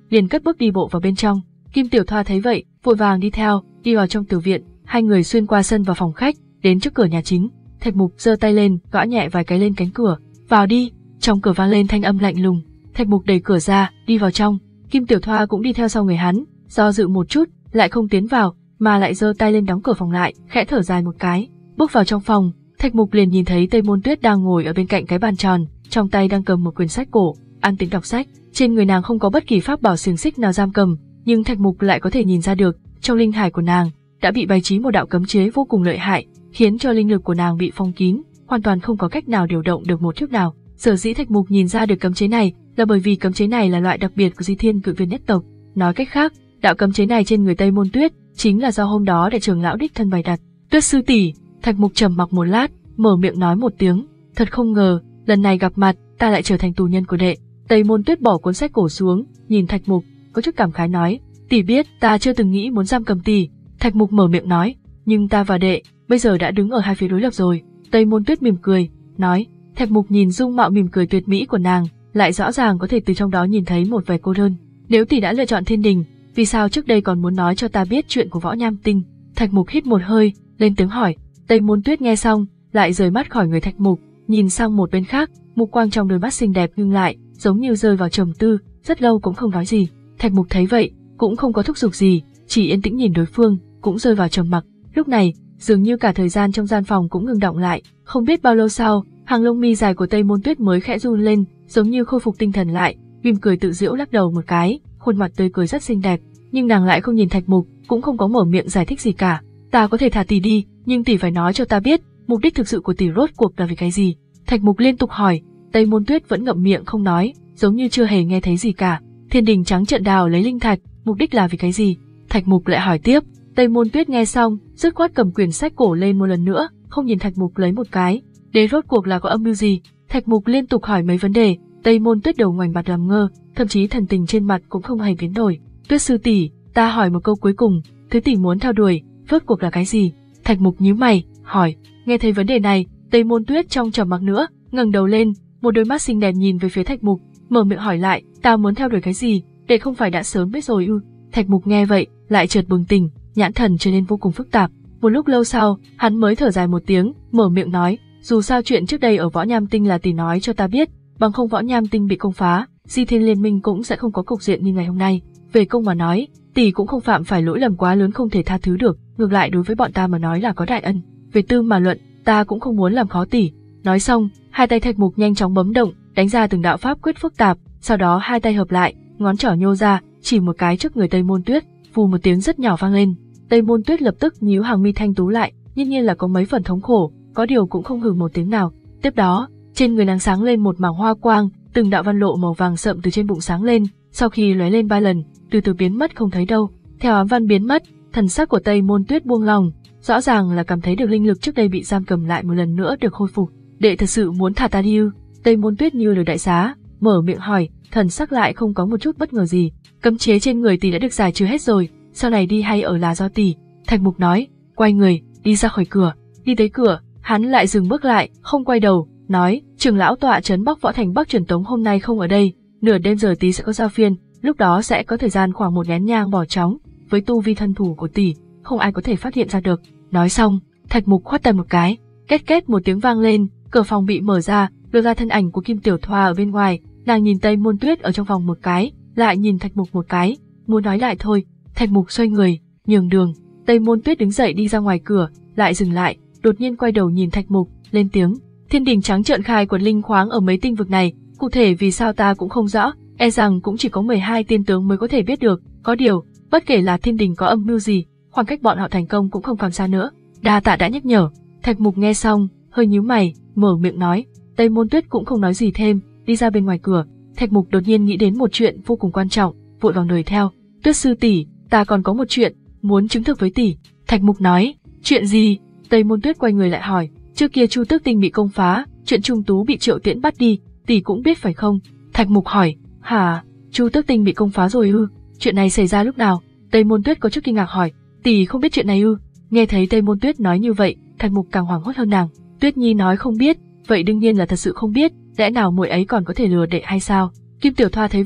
liền cất bước đi bộ vào bên trong. Kim Tiểu Thoa thấy vậy, vội vàng đi theo, đi vào trong tiểu viện. Hai người xuyên qua sân vào phòng khách, đến trước cửa nhà chính. Thạch Mục giơ tay lên, gõ nhẹ vài cái lên cánh cửa. Vào đi. Trong cửa vang lên thanh âm lạnh lùng. Thạch Mục đẩy cửa ra, đi vào trong. Kim Tiểu Thoa cũng đi theo sau người hắn, do dự một chút, lại không tiến vào, mà lại giơ tay lên đóng cửa phòng lại, khẽ thở dài một cái. Bước vào trong phòng, Thạch Mục liền nhìn thấy Tây Môn Tuyết đang ngồi ở bên cạnh cái bàn tròn, trong tay đang cầm một quyển sách cổ, an tĩnh đọc sách. Trên người nàng không có bất kỳ pháp bảo xiềng xích nào giam cầm, nhưng Thạch Mục lại có thể nhìn ra được, trong linh hải của nàng đã bị bày trí một đạo cấm chế vô cùng lợi hại, khiến cho linh lực của nàng bị phong kín, hoàn toàn không có cách nào điều động được một chút nào. Sở dĩ Thạch Mục nhìn ra được cấm chế này là bởi vì cấm chế này là loại đặc biệt của Di Thiên Cự Viên nhất tộc. Nói cách khác, đạo cấm chế này trên người Tây Môn Tuyết chính là do hôm đó đại trưởng lão đích thân bày đặt. Tuyết sư tỷ. Thạch Mục trầm mặc một lát, mở miệng nói một tiếng, thật không ngờ, lần này gặp mặt, ta lại trở thành tù nhân của đệ. Tây Môn Tuyết bỏ cuốn sách cổ xuống, nhìn Thạch Mục, có chút cảm khái nói, tỷ biết ta chưa từng nghĩ muốn giam cầm tỷ. Thạch Mục mở miệng nói, nhưng ta và đệ bây giờ đã đứng ở hai phía đối lập rồi. Tây Môn Tuyết mỉm cười, nói. Thạch Mục nhìn dung mạo mỉm cười tuyệt mỹ của nàng, lại rõ ràng có thể từ trong đó nhìn thấy một vẻ cô đơn. Nếu tỷ đã lựa chọn thiên đình, vì sao trước đây còn muốn nói cho ta biết chuyện của Võ Nham Tinh? Thạch Mục hít một hơi, lên tiếng hỏi. Tây Môn Tuyết nghe xong, lại rời mắt khỏi người Thạch Mục, nhìn sang một bên khác, mục quang trong đôi mắt xinh đẹp ngưng lại, giống như rơi vào trầm tư, rất lâu cũng không nói gì. Thạch Mục thấy vậy, cũng không có thúc giục gì, chỉ yên tĩnh nhìn đối phương, cũng rơi vào trầm mặc. Lúc này, dường như cả thời gian trong gian phòng cũng ngừng động lại, không biết bao lâu sau, hàng lông mi dài của Tây Môn Tuyết mới khẽ run lên, giống như khôi phục tinh thần lại, mỉm cười tự giễu lắc đầu một cái, khuôn mặt tươi cười rất xinh đẹp, nhưng nàng lại không nhìn Thạch Mục, cũng không có mở miệng giải thích gì cả. Ta có thể thả tỷ đi, nhưng tỷ phải nói cho ta biết, mục đích thực sự của tỷ rốt cuộc là vì cái gì? Thạch Mục liên tục hỏi. Tây Môn Tuyết vẫn ngậm miệng không nói, giống như chưa hề nghe thấy gì cả. Thiên đình trắng trợn đào lấy linh thạch, mục đích là vì cái gì? Thạch Mục lại hỏi tiếp. Tây Môn Tuyết nghe xong, dứt khoát cầm quyển sách cổ lên một lần nữa, không nhìn Thạch Mục lấy một cái. Đế rốt cuộc là có âm mưu gì? Thạch Mục liên tục hỏi mấy vấn đề, Tây Môn Tuyết đầu ngoảnh bạt làm ngơ, thậm chí thần tình trên mặt cũng không hề biến đổi. Tuyết sư tỷ, ta hỏi một câu cuối cùng, thứ tỷ muốn theo đuổi, rốt cuộc là cái gì? Thạch Mục nhíu mày, hỏi. Nghe thấy vấn đề này, Tây Môn Tuyết trong trầm mặc nữa, ngẩng đầu lên, một đôi mắt xinh đẹp nhìn về phía Thạch Mục, mở miệng hỏi lại, ta muốn theo đuổi cái gì? Đệ không phải đã sớm biết rồi ư? Thạch Mục nghe vậy, lại chợt bừng tỉnh, nhãn thần trở nên vô cùng phức tạp. Một lúc lâu sau, hắn mới thở dài một tiếng, mở miệng nói, dù sao chuyện trước đây ở Võ Nham Tinh là tỷ nói cho ta biết, bằng không Võ Nham Tinh bị công phá, Di Thiên Liên Minh cũng sẽ không có cục diện như ngày hôm nay. Về công mà nói, tỷ cũng không phạm phải lỗi lầm quá lớn không thể tha thứ được, ngược lại đối với bọn ta mà nói là có đại ân. Về tư mà luận, ta cũng không muốn làm khó tỷ. Nói xong, hai tay Thạch Mục nhanh chóng bấm động, đánh ra từng đạo pháp quyết phức tạp, sau đó hai tay hợp lại, ngón trỏ nhô ra, chỉ một cái trước người Tây Môn Tuyết, vù một tiếng rất nhỏ vang lên. Tây Môn Tuyết lập tức nhíu hàng mi thanh tú lại, nhiên nhiên là có mấy phần thống khổ, có điều cũng không hừ một tiếng nào. Tiếp đó, trên người nàng sáng lên một mảng hoa quang, từng đạo văn lộ màu vàng sậm từ trên bụng sáng lên, sau khi lóe lên ba lần, từ từ biến mất không thấy đâu. Theo ám văn biến mất, thần sắc của Tây Môn Tuyết buông lòng, rõ ràng là cảm thấy được linh lực trước đây bị giam cầm lại một lần nữa được khôi phục. Đệ thật sự muốn thả ta đi ư? Tây Môn Tuyết như lời đại xá, mở miệng hỏi, thần sắc lại không có một chút bất ngờ gì. Cấm chế trên người tỷ đã được giải trừ hết rồi, sau này đi hay ở là do tỷ. Thạch Mục nói, quay người, đi ra khỏi cửa. Đi tới cửa, hắn lại dừng bước lại, không quay đầu, nói, trưởng lão tọa trấn Bắc Võ Thành Bắc Truyền Tống hôm nay không ở đây, nửa đêm giờ tí sẽ có giao phiên, lúc đó sẽ có thời gian khoảng một nén nhang bỏ trống, với tu vi thân thủ của tỷ, không ai có thể phát hiện ra được. Nói xong, Thạch Mục khoát tay một cái, két két một tiếng vang lên, cửa phòng bị mở ra, đưa ra thân ảnh của Kim Tiểu Thoa ở bên ngoài. Nàng nhìn Tây Môn Tuyết ở trong phòng một cái, lại nhìn Thạch Mục một cái, muốn nói lại thôi. Thạch Mục xoay người, nhường đường. Tây Môn Tuyết đứng dậy đi ra ngoài cửa, lại dừng lại, đột nhiên quay đầu nhìn Thạch Mục, lên tiếng, thiên đình trắng trợn khai quật linh khoáng ở mấy tinh vực này, cụ thể vì sao ta cũng không rõ, e rằng cũng chỉ có mười hai tiên tướng mới có thể biết được. Có điều, bất kể là thiên đình có âm mưu gì, khoảng cách bọn họ thành công cũng không còn xa nữa. Đa tạ đã nhắc nhở. Thạch Mục nghe xong, hơi nhíu mày, mở miệng nói. Tây Môn Tuyết cũng không nói gì thêm, đi ra bên ngoài cửa. Thạch Mục đột nhiên nghĩ đến một chuyện vô cùng quan trọng, vội vàng đuổi theo. Tuyết sư tỷ, ta còn có một chuyện muốn chứng thực với tỷ. Thạch Mục nói, chuyện gì? Tây Môn Tuyết quay người lại hỏi, trước kia Chu Tước Tinh bị công phá, chuyện Trung Tú bị Triệu Tiễn bắt đi, tỷ cũng biết phải không? Thạch Mục hỏi, hả? Chu Tước Tinh bị công phá rồi ư? Chuyện này xảy ra lúc nào? Tây Môn Tuyết có chút kinh ngạc hỏi, tỷ không biết chuyện này ư? Nghe thấy Tây Môn Tuyết nói như vậy, Thạch Mục càng hoảng hốt hơn nàng. Tuyết Nhi nói không biết, vậy đương nhiên là thật sự không biết, lẽ nào muội ấy còn có thể lừa đệ hay sao? Kim Tiểu Thoa thấy vậy,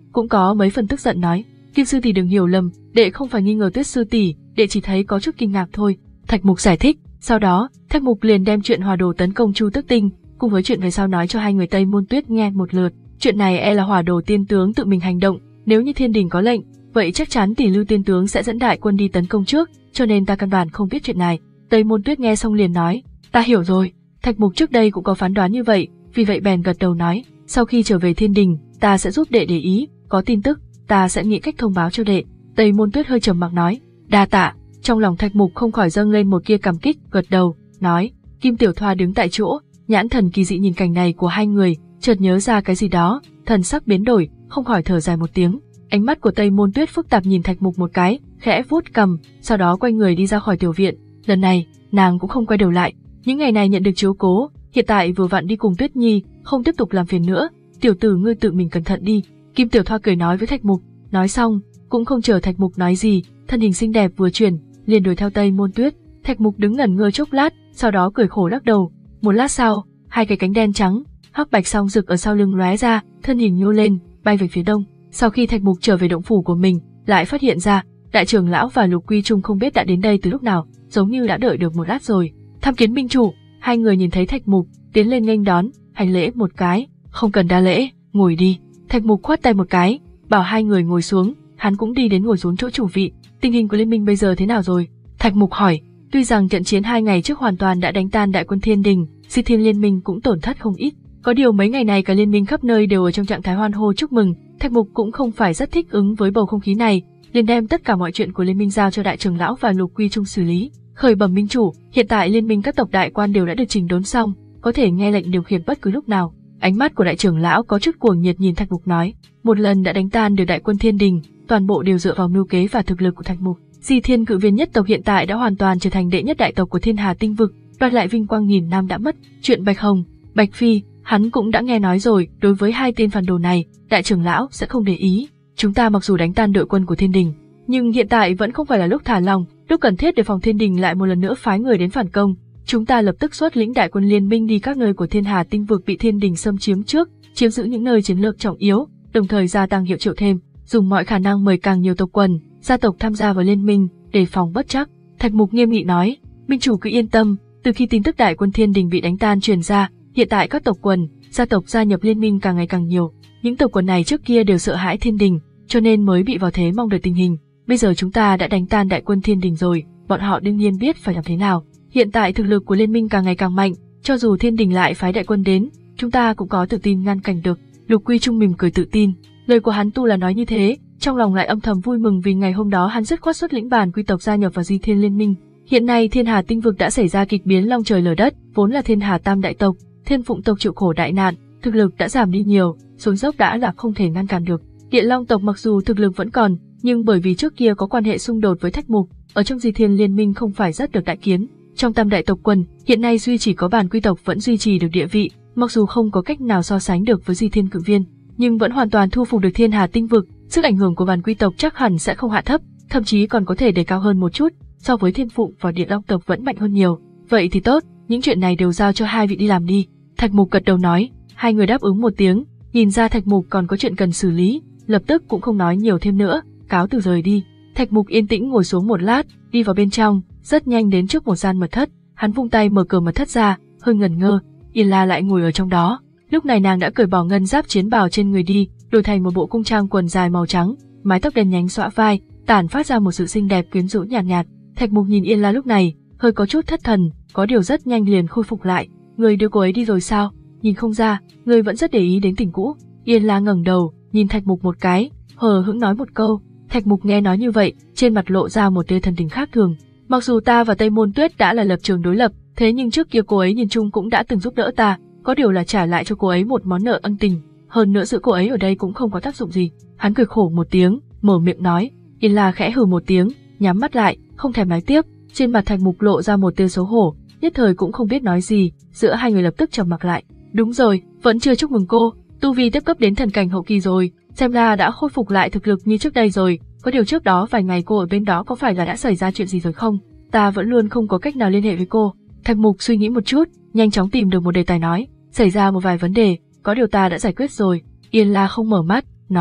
cũng có mấy phần tức giận nói, Kim sư tỷ đừng hiểu lầm, đệ không phải nghi ngờ Tuyết sư tỷ, đệ chỉ thấy có chút kinh ngạc thôi. Thạch Mục giải thích, sau đó, Thạch Mục liền đem chuyện Hỏa Đồ tấn công Chu Tức Tinh, cùng với chuyện về sau nói cho hai người Tây Môn Tuyết nghe một lượt. Chuyện này e là Hỏa Đồ tiên tướng tự mình hành động, nếu như Thiên Đình có lệnh, vậy chắc chắn Tỷ Lưu tiên tướng sẽ dẫn đại quân đi tấn công trước, cho nên ta căn bản không biết chuyện này. Tây Môn Tuyết nghe xong liền nói, ta hiểu rồi. Thạch Mục trước đây cũng có phán đoán như vậy, vì vậy bèn gật đầu nói, sau khi trở về Thiên Đình, ta sẽ giúp đệ để ý, có tin tức, ta sẽ nghĩ cách thông báo cho đệ. Tây Môn Tuyết hơi trầm mặc nói, đa tạ. Trong lòng Thạch Mục không khỏi dâng lên một tia cảm kích, gật đầu, nói, Kim Tiểu Thoa đứng tại chỗ, nhãn thần kỳ dị nhìn cảnh này của hai người, chợt nhớ ra cái gì đó, thần sắc biến đổi, không khỏi thở dài một tiếng. Ánh mắt của Tây Môn Tuyết phức tạp nhìn Thạch Mục một cái, khẽ vuốt cằm, sau đó quay người đi ra khỏi tiểu viện. Lần này, nàng cũng không quay đầu lại. Những ngày này nhận được chiếu cố, hiện tại vừa vặn đi cùng Tuyết Nhi, không tiếp tục làm phiền nữa. Tiểu tử ngươi tự mình cẩn thận đi. Kim Tiểu Thoa cười nói với Thạch Mục. Nói xong, cũng không chờ Thạch Mục nói gì, thân hình xinh đẹp vừa chuyển, liền đuổi theo Tây Môn Tuyết. Thạch Mục đứng ngẩn ngơ chốc lát, sau đó cười khổ lắc đầu. Một lát sau, hai cái cánh đen trắng, hắc bạch song rực ở sau lưng lóe ra, thân hình nhô lên, bay về phía đông. Sau khi Thạch Mục trở về động phủ của mình, lại phát hiện ra, đại trưởng lão và Lục Quy Trung không biết đã đến đây từ lúc nào, giống như đã đợi được một lát rồi. Tham kiến minh chủ. Hai người nhìn thấy Thạch Mục, tiến lên nghênh đón, hành lễ một cái, không cần đa lễ, ngồi đi. Thạch Mục khoát tay một cái, bảo hai người ngồi xuống, hắn cũng đi đến ngồi xuống chỗ chủ vị. Tình hình của liên minh bây giờ thế nào rồi? Thạch Mục hỏi. Tuy rằng trận chiến hai ngày trước hoàn toàn đã đánh tan đại quân Thiên Đình, Di Thiên liên minh cũng tổn thất không ít. Có điều mấy ngày này cả liên minh khắp nơi đều ở trong trạng thái hoan hô chúc mừng. Thạch Mục cũng không phải rất thích ứng với bầu không khí này, liền đem tất cả mọi chuyện của liên minh giao cho đại trưởng lão và Lục Quy Trung xử lý. Khởi bẩm minh chủ, hiện tại liên minh các tộc đại quan đều đã được chỉnh đốn xong, có thể nghe lệnh điều khiển bất cứ lúc nào. Ánh mắt của đại trưởng lão có chút cuồng nhiệt nhìn Thạch Mục nói, một lần đã đánh tan được đại quân Thiên Đình, toàn bộ đều dựa vào mưu kế và thực lực của Thạch Mục. Di Thiên cự viên nhất tộc hiện tại đã hoàn toàn trở thành đệ nhất đại tộc của Thiên Hà tinh vực, đoạt lại vinh quang nghìn năm đã mất. Chuyện Bạch Hồng, Bạch Phi, hắn cũng đã nghe nói rồi. Đối với hai tên phản đồ này, đại trưởng lão sẽ không để ý. Chúng ta mặc dù đánh tan đội quân của Thiên Đình, nhưng hiện tại vẫn không phải là lúc thả lòng. Lúc cần thiết để phòng Thiên Đình lại một lần nữa phái người đến phản công, chúng ta lập tức xuất lĩnh đại quân liên minh đi các nơi của Thiên Hà tinh vực bị Thiên Đình xâm chiếm trước, chiếm giữ những nơi chiến lược trọng yếu, đồng thời gia tăng hiệu triệu thêm, dùng mọi khả năng mời càng nhiều tộc quần, gia tộc tham gia vào liên minh, đề phòng bất trắc. Thạch Mục nghiêm nghị nói, minh chủ cứ yên tâm, từ khi tin tức đại quân Thiên Đình bị đánh tan truyền ra, hiện tại các tộc quần, gia tộc gia nhập liên minh càng ngày càng nhiều. Những tộc quần này trước kia đều sợ hãi Thiên Đình, cho nên mới bị vào thế mong đợi tình hình. Bây giờ chúng ta đã đánh tan đại quân Thiên Đình rồi, bọn họ đương nhiên biết phải làm thế nào. Hiện tại thực lực của liên minh càng ngày càng mạnh, cho dù Thiên Đình lại phái đại quân đến, chúng ta cũng có tự tin ngăn cản được. Lục Quy Trung mỉm cười tự tin, lời của hắn tu là nói như thế, trong lòng lại âm thầm vui mừng vì ngày hôm đó hắn dứt khoát xuất lĩnh bản quy tộc gia nhập vào Di Thiên liên minh. Hiện nay Thiên Hà tinh vực đã xảy ra kịch biến long trời lở đất, vốn là Thiên Hà tam đại tộc, Thiên Phụng tộc chịu khổ đại nạn, thực lực đã giảm đi nhiều, xuống dốc đã là không thể ngăn cản được. Địa Long tộc mặc dù thực lực vẫn còn, nhưng bởi vì trước kia có quan hệ xung đột với Thạch Mục, ở trong Di Thiên liên minh không phải rất được đại kiến. Trong tam đại tộc quần, hiện nay duy chỉ có bản quy tộc vẫn duy trì được địa vị, mặc dù không có cách nào so sánh được với Di Thiên cự viên, nhưng vẫn hoàn toàn thu phục được Thiên Hà tinh vực. Sức ảnh hưởng của bản quy tộc chắc hẳn sẽ không hạ thấp, thậm chí còn có thể đề cao hơn một chút, so với Thiên Phụng và Địa Long tộc vẫn mạnh hơn nhiều. Vậy thì tốt, những chuyện này đều giao cho hai vị đi làm đi. Thạch Mục gật đầu nói, hai người đáp ứng một tiếng, nhìn ra Thạch Mục còn có chuyện cần xử lý, lập tức cũng không nói nhiều thêm nữa, cáo từ rời đi. Thạch Mục yên tĩnh ngồi xuống một lát, đi vào bên trong, rất nhanh đến trước một gian mật thất, hắn vung tay mở cửa mật thất ra, hơi ngẩn ngơ, Yên La lại ngồi ở trong đó. Lúc này nàng đã cởi bỏ ngân giáp chiến bào trên người đi, đổi thành một bộ cung trang quần dài màu trắng, mái tóc đen nhánh xõa vai, tản phát ra một sự xinh đẹp quyến rũ nhàn nhạt, nhạt. Thạch Mục nhìn Yên La lúc này, hơi có chút thất thần, có điều rất nhanh liền khôi phục lại. Người đưa cô ấy đi rồi sao? Nhìn không ra, người vẫn rất để ý đến tình cũ. Yên La ngẩng đầu, nhìn Thạch Mục một cái, hờ hững nói một câu. Thạch Mục nghe nói như vậy, trên mặt lộ ra một tia thần tình khác thường. Mặc dù ta và Tây Môn Tuyết đã là lập trường đối lập, thế nhưng trước kia cô ấy nhìn chung cũng đã từng giúp đỡ ta, có điều là trả lại cho cô ấy một món nợ ân tình. Hơn nữa giữ cô ấy ở đây cũng không có tác dụng gì. Hắn cười khổ một tiếng, mở miệng nói. Yên La khẽ hừ một tiếng, nhắm mắt lại, không thèm nói tiếp. Trên mặt Thạch Mục lộ ra một tia xấu hổ, nhất thời cũng không biết nói gì. Giữa hai người lập tức trầm mặc lại. Đúng rồi, vẫn chưa chúc mừng cô, tu vi tiếp cấp đến thần cảnh hậu kỳ rồi, xem ra đã khôi phục lại thực lực như trước đây rồi. Có điều trước đó vài ngày cô ở bên đó có phải là đã xảy ra chuyện gì rồi không? Ta vẫn luôn không có cách nào liên hệ với cô. Thạch Mục suy nghĩ một chút, nhanh chóng tìm được một đề tài nói. Xảy ra một vài vấn đề, có điều ta đã giải quyết rồi. Yên La không mở mắt, nói.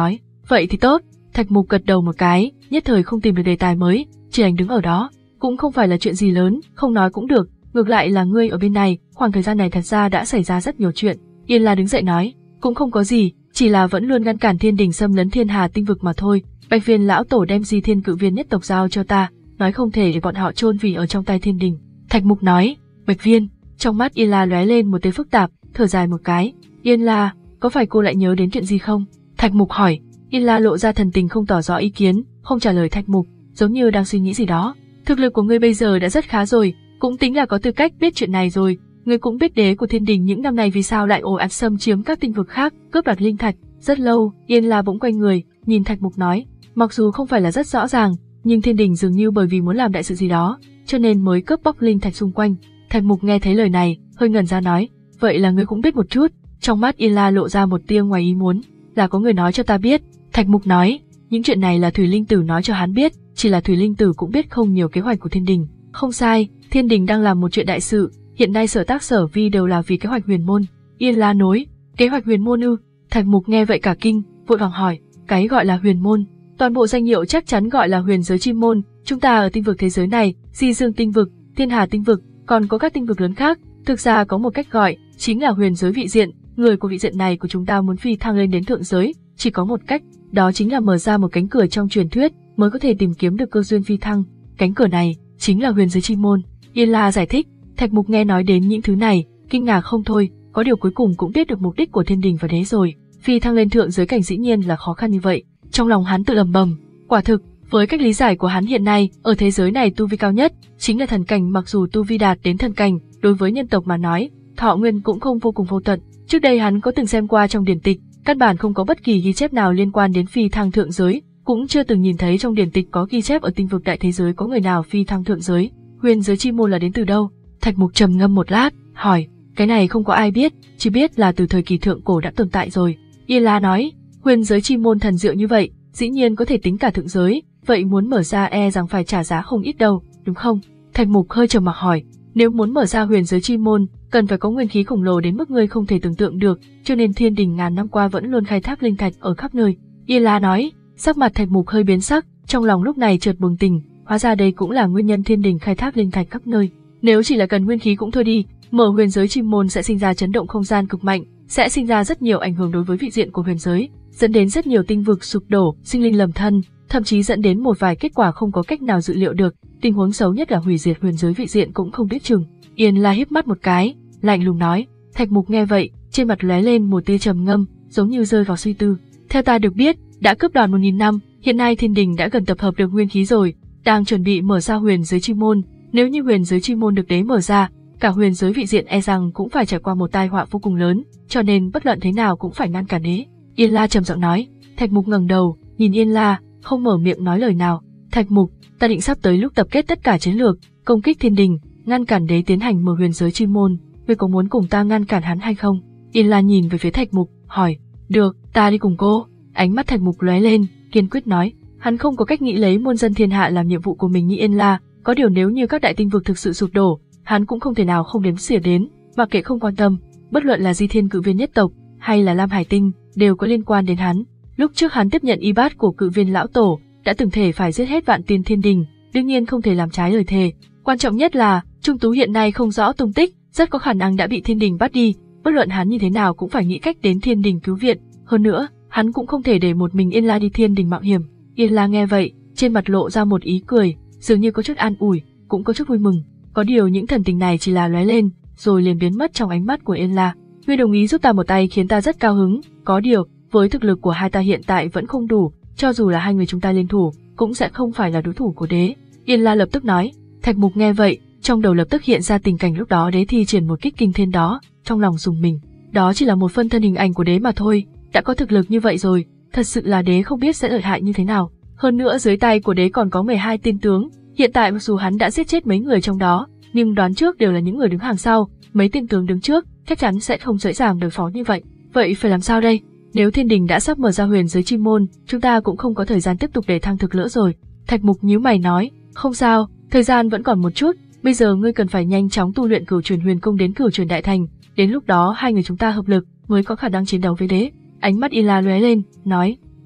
Vậy thì tốt. Thạch Mục gật đầu một cái, nhất thời không tìm được đề tài mới, chỉ đành đứng ở đó. Cũng không phải là chuyện gì lớn, không nói cũng được, ngược lại là ngươi ở bên này, khoảng thời gian này thật ra đã xảy ra rất nhiều chuyện. Yên La đứng dậy nói, cũng không có gì, chỉ là vẫn luôn ngăn cản Thiên Đình xâm lấn Thiên Hà tinh vực mà thôi. Bạch Viên lão tổ đem Di Thiên Cự Viên nhất tộc giao cho ta, nói không thể để bọn họ chôn vì ở trong tay Thiên Đình. Thạch Mục nói, Bạch Viên. Trong mắt Yên La lóe lên một tia phức tạp, thở dài một cái. Yên La, có phải cô lại nhớ đến chuyện gì không? Thạch Mục hỏi. Yên La lộ ra thần tình không tỏ rõ ý kiến, không trả lời Thạch Mục, giống như đang suy nghĩ gì đó. Thực lực của ngươi bây giờ đã rất khá rồi, cũng tính là có tư cách biết chuyện này rồi. Ngươi cũng biết đế của Thiên Đình những năm này vì sao lại ồ ạt xâm chiếm các tinh vực khác, cướp đoạt linh thạch. Rất lâu, Yên La bỗng quay người, nhìn Thạch Mục nói, mặc dù không phải là rất rõ ràng, nhưng Thiên Đình dường như bởi vì muốn làm đại sự gì đó, cho nên mới cướp bóc linh thạch xung quanh. Thạch Mục nghe thấy lời này, hơi ngẩn ra nói, vậy là ngươi cũng biết một chút. Trong mắt Yên La lộ ra một tia ngoài ý muốn, là có người nói cho ta biết. Thạch Mục nói, những chuyện này là Thủy Linh Tử nói cho hắn biết, chỉ là Thủy Linh Tử cũng biết không nhiều kế hoạch của Thiên Đình. Không sai, Thiên Đình đang làm một chuyện đại sự, hiện nay sở tác sở vi đều là vì kế hoạch huyền môn. Yên La nói, kế hoạch huyền môn ư? Thạch Mục nghe vậy cả kinh, vội vàng hỏi, cái gọi là huyền môn, toàn bộ danh hiệu chắc chắn gọi là huyền giới chi môn. Chúng ta ở tinh vực thế giới này, Di Dương tinh vực, Thiên Hà tinh vực, còn có các tinh vực lớn khác, thực ra có một cách gọi, chính là huyền giới vị diện. Người của vị diện này của chúng ta muốn phi thăng lên đến thượng giới, chỉ có một cách, đó chính là mở ra một cánh cửa trong truyền thuyết, mới có thể tìm kiếm được cơ duyên phi thăng. Cánh cửa này chính là huyền giới chi môn. Yên La giải thích. Thạch Mục nghe nói đến những thứ này, kinh ngạc không thôi, có điều cuối cùng cũng biết được mục đích của Thiên Đình và đế rồi. Phi thăng lên thượng giới cảnh dĩ nhiên là khó khăn như vậy. Trong lòng hắn tự lầm bầm, quả thực, với cách lý giải của hắn hiện nay, ở thế giới này tu vi cao nhất chính là thần cảnh, mặc dù tu vi đạt đến thần cảnh, đối với nhân tộc mà nói, thọ nguyên cũng không vô cùng vô tận. Trước đây hắn có từng xem qua trong điển tịch, căn bản không có bất kỳ ghi chép nào liên quan đến phi thăng thượng giới, cũng chưa từng nhìn thấy trong điển tịch có ghi chép ở tinh vực đại thế giới có người nào phi thăng thượng giới. Huyền giới chi môn là đến từ đâu? Thạch Mục trầm ngâm một lát, hỏi, cái này không có ai biết, chỉ biết là từ thời kỳ thượng cổ đã tồn tại rồi. Yên La nói, huyền giới chi môn thần diệu như vậy, dĩ nhiên có thể tính cả thượng giới, vậy muốn mở ra e rằng phải trả giá không ít đâu, đúng không? Thạch Mục hơi trầm mặc hỏi, nếu muốn mở ra huyền giới chi môn, cần phải có nguyên khí khổng lồ đến mức ngươi không thể tưởng tượng được, cho nên Thiên Đình ngàn năm qua vẫn luôn khai thác linh thạch ở khắp nơi. Yên La nói, sắc mặt Thạch Mục hơi biến sắc, trong lòng lúc này chợt bừng tỉnh, hóa ra đây cũng là nguyên nhân Thiên Đình khai thác linh thạch khắp nơi. Nếu chỉ là cần nguyên khí cũng thôi đi, mở huyền giới chi môn sẽ sinh ra chấn động không gian cực mạnh, sẽ sinh ra rất nhiều ảnh hưởng đối với vị diện của huyền giới, dẫn đến rất nhiều tinh vực sụp đổ, sinh linh lầm thân, thậm chí dẫn đến một vài kết quả không có cách nào dự liệu được, tình huống xấu nhất là hủy diệt huyền giới vị diện cũng không biết chừng. Yên La híp mắt một cái, lạnh lùng nói. Thạch Mục nghe vậy, trên mặt lóe lên một tia trầm ngâm, giống như rơi vào suy tư. Theo ta được biết, đã cướp đoạt một nghìn năm, hiện nay Thiên Đình đã gần tập hợp được nguyên khí rồi, đang chuẩn bị mở ra huyền giới chi môn. Nếu như huyền giới chi môn được đế mở ra, cả huyền giới vị diện e rằng cũng phải trải qua một tai họa vô cùng lớn, cho nên bất luận thế nào cũng phải ngăn cản đế. Yên La trầm giọng nói. Thạch Mục ngẩng đầu, nhìn Yên La, không mở miệng nói lời nào. Thạch Mục, ta định sắp tới lúc tập kết tất cả chiến lược, công kích Thiên Đình, ngăn cản đế tiến hành mở huyền giới chi môn. Ngươi có muốn cùng ta ngăn cản hắn hay không? Yên La nhìn về phía Thạch Mục, hỏi. Được, ta đi cùng cô. Ánh mắt Thạch Mục lóe lên, kiên quyết nói. Hắn không có cách nghĩ lấy muôn dân thiên hạ làm nhiệm vụ của mình như Yên La, có điều nếu như các đại tinh vực thực sự sụp đổ, hắn cũng không thể nào không đếm xỉa đến, mặc kệ không quan tâm, bất luận là Di Thiên Cự Viên nhất tộc hay là Lam Hải Tinh đều có liên quan đến hắn. Lúc trước hắn tiếp nhận y bát của Cự Viên lão tổ, đã từng thể phải giết hết vạn tiên Thiên Đình, đương nhiên không thể làm trái lời thề. Quan trọng nhất là Trung Tú hiện nay không rõ tung tích, rất có khả năng đã bị Thiên Đình bắt đi, bất luận hắn như thế nào cũng phải nghĩ cách đến Thiên Đình cứu viện. Hơn nữa, hắn cũng không thể để một mình Yên La đi Thiên Đình mạo hiểm. Yên La nghe vậy, trên mặt lộ ra một ý cười, dường như có chút an ủi, cũng có chút vui mừng. Có điều những thần tình này chỉ là lóe lên, rồi liền biến mất trong ánh mắt của Yên La. Ngươi đồng ý giúp ta một tay khiến ta rất cao hứng, có điều, với thực lực của hai ta hiện tại vẫn không đủ, cho dù là hai người chúng ta liên thủ, cũng sẽ không phải là đối thủ của đế. Yên La lập tức nói. Thạch Mục nghe vậy, trong đầu lập tức hiện ra tình cảnh lúc đó đế thi triển một kích kinh thiên đó, trong lòng rùng mình. Đó chỉ là một phân thân hình ảnh của đế mà thôi, đã có thực lực như vậy rồi, thật sự là đế không biết sẽ lợi hại như thế nào. Hơn nữa dưới tay của đế còn có mười hai tiên tướng, hiện tại mặc dù hắn đã giết chết mấy người trong đó, nhưng đoán trước đều là những người đứng hàng sau, mấy tiên tướng đứng trước chắc chắn sẽ không dễ dàng đối phó như vậy. Vậy phải làm sao đây? Nếu Thiên Đình đã sắp mở ra huyền giới chi môn, chúng ta cũng không có thời gian tiếp tục để thăng thực nữa rồi. Thạch Mục nhíu mày nói, không sao, thời gian vẫn còn một chút, bây giờ ngươi cần phải nhanh chóng tu luyện Cửu Truyền Huyền Công đến Cửu Truyền Đại Thành, đến lúc đó hai người chúng ta hợp lực mới có khả năng chiến đấu với đế. Ánh mắt Yên La lóe lên, nói,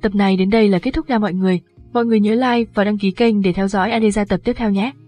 Tập này đến đây là kết thúc nha mọi người. Mọi người nhớ like và đăng ký kênh để theo dõi Adesa tập tiếp theo nhé.